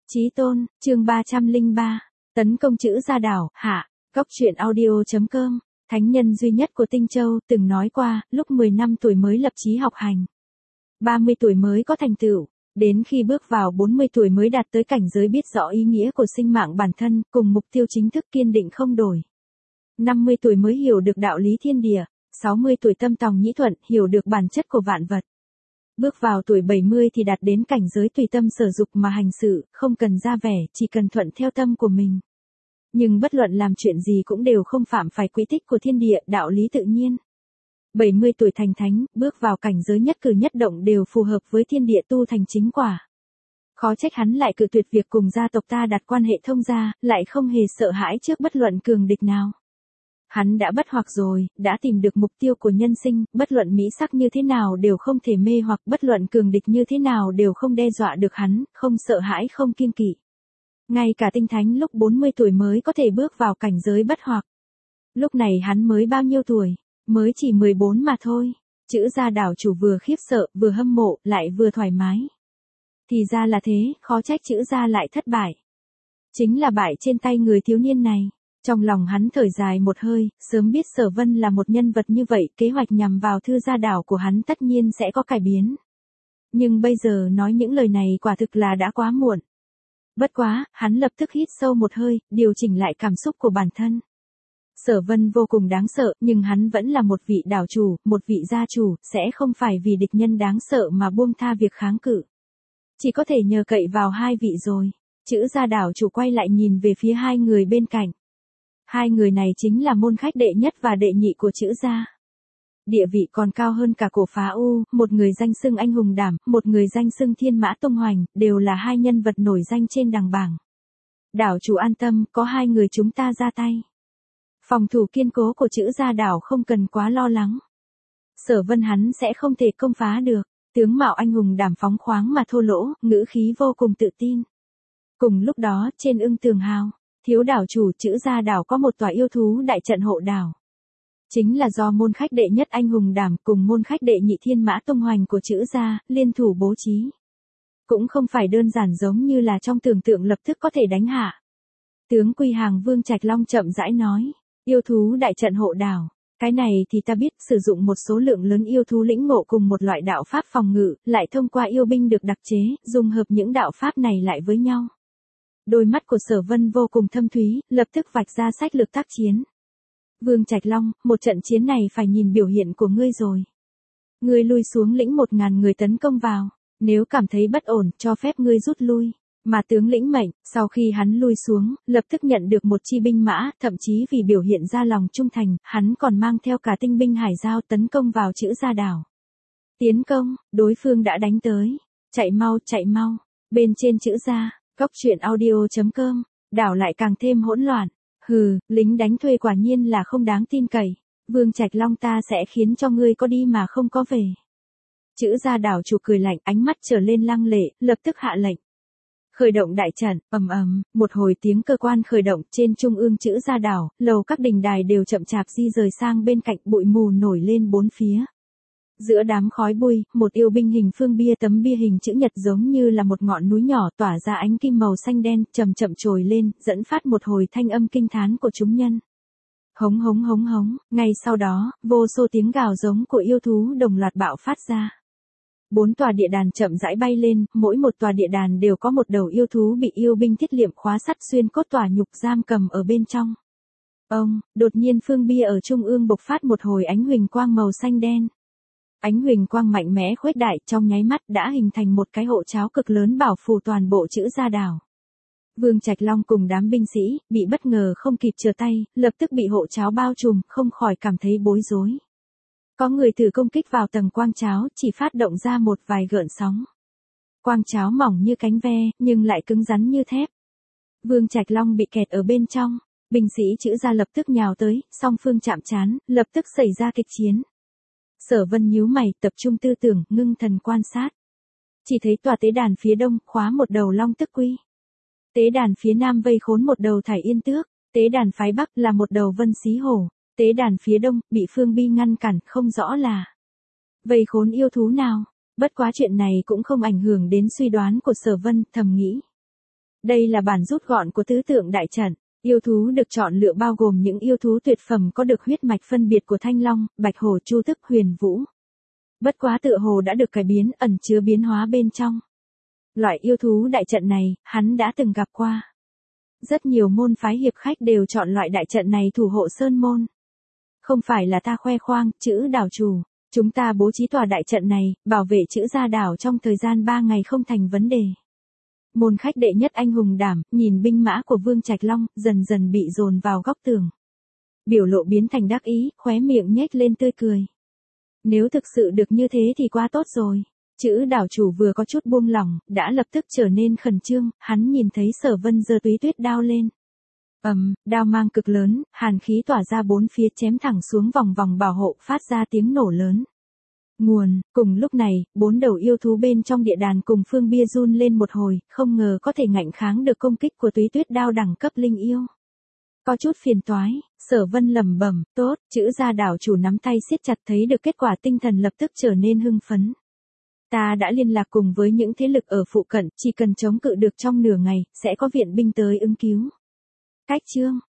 Chí tôn, chương 303, tấn công chữ gia đảo, hạ, góc truyện audio.com, thánh nhân duy nhất của Tinh Châu từng nói qua, lúc 10 năm tuổi mới lập chí học hành. 30 tuổi mới có thành tựu, đến khi bước vào 40 tuổi mới đạt tới cảnh giới biết rõ ý nghĩa của sinh mạng bản thân, cùng mục tiêu chính thức kiên định không đổi. 50 tuổi mới hiểu được đạo lý thiên địa, 60 tuổi tâm tòng nhĩ thuận, hiểu được bản chất của vạn vật. Bước vào tuổi 70 thì đạt đến cảnh giới tùy tâm sở dục mà hành sự, không cần ra vẻ, chỉ cần thuận theo tâm của mình. Nhưng bất luận làm chuyện gì cũng đều không phạm phải quy tích của thiên địa, đạo lý tự nhiên. 70 tuổi thành thánh, bước vào cảnh giới nhất cử nhất động đều phù hợp với thiên địa tu thành chính quả. Khó trách hắn lại cự tuyệt việc cùng gia tộc ta đặt quan hệ thông gia, lại không hề sợ hãi trước bất luận cường địch nào. Hắn đã bất hoặc rồi, đã tìm được mục tiêu của nhân sinh, bất luận mỹ sắc như thế nào đều không thể mê hoặc, bất luận cường địch như thế nào đều không đe dọa được hắn, không sợ hãi không kiêng kỵ. Ngay cả tinh thánh lúc 40 tuổi mới có thể bước vào cảnh giới bất hoặc. Lúc này hắn mới bao nhiêu tuổi? Mới chỉ 14 mà thôi. Chữ gia đảo chủ vừa khiếp sợ, vừa hâm mộ, lại vừa thoải mái. Thì ra là thế, khó trách chữ gia lại thất bại. Chính là bại trên tay người thiếu niên này. Trong lòng hắn thở dài một hơi, sớm biết Sở Vân là một nhân vật như vậy, kế hoạch nhằm vào thư gia đảo của hắn tất nhiên sẽ có cải biến. Nhưng bây giờ nói những lời này quả thực là đã quá muộn. Bất quá, hắn lập tức hít sâu một hơi, điều chỉnh lại cảm xúc của bản thân. Sở Vân vô cùng đáng sợ, nhưng hắn vẫn là một vị đảo chủ, một vị gia chủ, sẽ không phải vì địch nhân đáng sợ mà buông tha việc kháng cự. Chỉ có thể nhờ cậy vào hai vị rồi. Chữ gia đảo chủ quay lại nhìn về phía hai người bên cạnh. Hai người này chính là môn khách đệ nhất và đệ nhị của chữ gia. Địa vị còn cao hơn cả Cổ Phá U, một người danh xưng anh hùng đảm, một người danh xưng Thiên Mã Tông Hoành, đều là hai nhân vật nổi danh trên đằng bảng. Đảo chủ an tâm, có hai người chúng ta ra tay. Phòng thủ kiên cố của chữ gia đảo không cần quá lo lắng. Sở Vân hắn sẽ không thể công phá được, tướng mạo anh hùng đảm phóng khoáng mà thô lỗ, ngữ khí vô cùng tự tin. Cùng lúc đó, trên Ưng Tường Hào, thiếu đảo chủ chữ gia đảo có một tòa yêu thú đại trận hộ đảo. Chính là do môn khách đệ nhất anh hùng đảm cùng môn khách đệ nhị Thiên Mã Tông Hoành của chữ gia, liên thủ bố trí. Cũng không phải đơn giản giống như là trong tưởng tượng lập tức có thể đánh hạ. Tướng Quy Hàng Vương Trạch Long chậm rãi nói, yêu thú đại trận hộ đảo, cái này thì ta biết, sử dụng một số lượng lớn yêu thú lĩnh ngộ cùng một loại đạo pháp phòng ngự, lại thông qua yêu binh được đặc chế, dung hợp những đạo pháp này lại với nhau. Đôi mắt của Sở Vân vô cùng thâm thúy, lập tức vạch ra sách lược tác chiến. Vương Trạch Long, một trận chiến này phải nhìn biểu hiện của ngươi rồi. Ngươi lui xuống lĩnh 1000 người tấn công vào, nếu cảm thấy bất ổn, cho phép ngươi rút lui. Mà tướng lĩnh mệnh, sau khi hắn lui xuống, lập tức nhận được một chi binh mã, thậm chí vì biểu hiện ra lòng trung thành, hắn còn mang theo cả tinh binh hải giao tấn công vào chữ gia đảo. Tiến công, đối phương đã đánh tới. Chạy mau, bên trên chữ gia. Góc truyện audio.com, đảo lại càng thêm hỗn loạn. Hừ, lính đánh thuê quả nhiên là không đáng tin cậy. Vương Trạch Long ta sẽ khiến cho ngươi có đi mà không có về. Chữ gia đảo chủ cười lạnh, ánh mắt trở lên lăng lệ, lập tức hạ lệnh. Khởi động đại trận, một hồi tiếng cơ quan khởi động trên trung ương chữ gia đảo, lầu các đình đài đều chậm chạp di rời sang bên cạnh, bụi mù nổi lên bốn phía. Giữa đám khói bụi, một yêu binh hình phương bia, tấm bia hình chữ nhật giống như là một ngọn núi nhỏ tỏa ra ánh kim màu xanh đen, chậm chậm trồi lên, dẫn phát một hồi thanh âm kinh thán của chúng nhân. Hống hống hống hống, ngay sau đó, vô số tiếng gào giống của yêu thú đồng loạt bạo phát ra. 4 tòa địa đàn chậm rãi bay lên, mỗi một tòa địa đàn đều có một đầu yêu thú bị yêu binh thiết liệm khóa sắt xuyên cốt tòa nhục giam cầm ở bên trong. Đột nhiên phương bia ở trung ương bộc phát một hồi ánh huỳnh quang màu xanh đen. Ánh huỳnh quang mạnh mẽ khuếch đại, trong nháy mắt đã hình thành một cái hộ tráo cực lớn bảo phủ toàn bộ chữ gia đảo. Vương Trạch Long cùng đám binh sĩ, bị bất ngờ không kịp trở tay, lập tức bị hộ tráo bao trùm, không khỏi cảm thấy bối rối. Có người thử công kích vào tầng quang tráo, chỉ phát động ra một vài gợn sóng. Quang tráo mỏng như cánh ve, nhưng lại cứng rắn như thép. Vương Trạch Long bị kẹt ở bên trong, binh sĩ chữ gia lập tức nhào tới, song phương chạm trán, lập tức xảy ra kịch chiến. Sở Vân nhíu mày, tập trung tư tưởng, ngưng thần quan sát. Chỉ thấy tòa tế đàn phía đông khóa một đầu long tức quy. Tế đàn phía nam vây khốn một đầu thải yên tước. Tế đàn phái bắc là một đầu vân xí hổ. Tế đàn phía đông bị phương bi ngăn cản, không rõ là vây khốn yêu thú nào. Bất quá chuyện này cũng không ảnh hưởng đến suy đoán của Sở Vân, thầm nghĩ. Đây là bản rút gọn của tứ tượng đại trận. Yêu thú được chọn lựa bao gồm những yêu thú tuyệt phẩm có được huyết mạch phân biệt của Thanh Long, Bạch Hổ, Chu Tước, Huyền Vũ. Bất quá tựa hồ đã được cải biến, ẩn chứa biến hóa bên trong. Loại yêu thú đại trận này, hắn đã từng gặp qua. Rất nhiều môn phái hiệp khách đều chọn loại đại trận này thủ hộ sơn môn. Không phải là ta khoe khoang, chữ đảo chủ. Chúng ta bố trí tòa đại trận này, bảo vệ chữ gia đảo trong thời gian 3 ngày không thành vấn đề. Môn khách đệ nhất anh hùng đảm, nhìn binh mã của Vương Trạch Long, dần dần bị dồn vào góc tường. Biểu lộ biến thành đắc ý, khóe miệng nhếch lên tươi cười. Nếu thực sự được như thế thì quá tốt rồi. Chữ đảo chủ vừa có chút buông lỏng, đã lập tức trở nên khẩn trương, hắn nhìn thấy Sở Vân giơ túy tuyết đao lên. Đao mang cực lớn, hàn khí tỏa ra bốn phía chém thẳng xuống vòng vòng bảo hộ, phát ra tiếng nổ lớn. Cùng lúc này, 4 đầu yêu thú bên trong địa đàn cùng Phương Bia run lên một hồi, không ngờ có thể ngạnh kháng được công kích của túy tuyết đao đẳng cấp linh yêu. Có chút phiền toái, Sở Vân lẩm bẩm, tốt, chữ gia đảo chủ nắm tay siết chặt, thấy được kết quả tinh thần lập tức trở nên hưng phấn. Ta đã liên lạc cùng với những thế lực ở phụ cận, chỉ cần chống cự được trong nửa ngày, sẽ có viện binh tới ứng cứu. Cách chương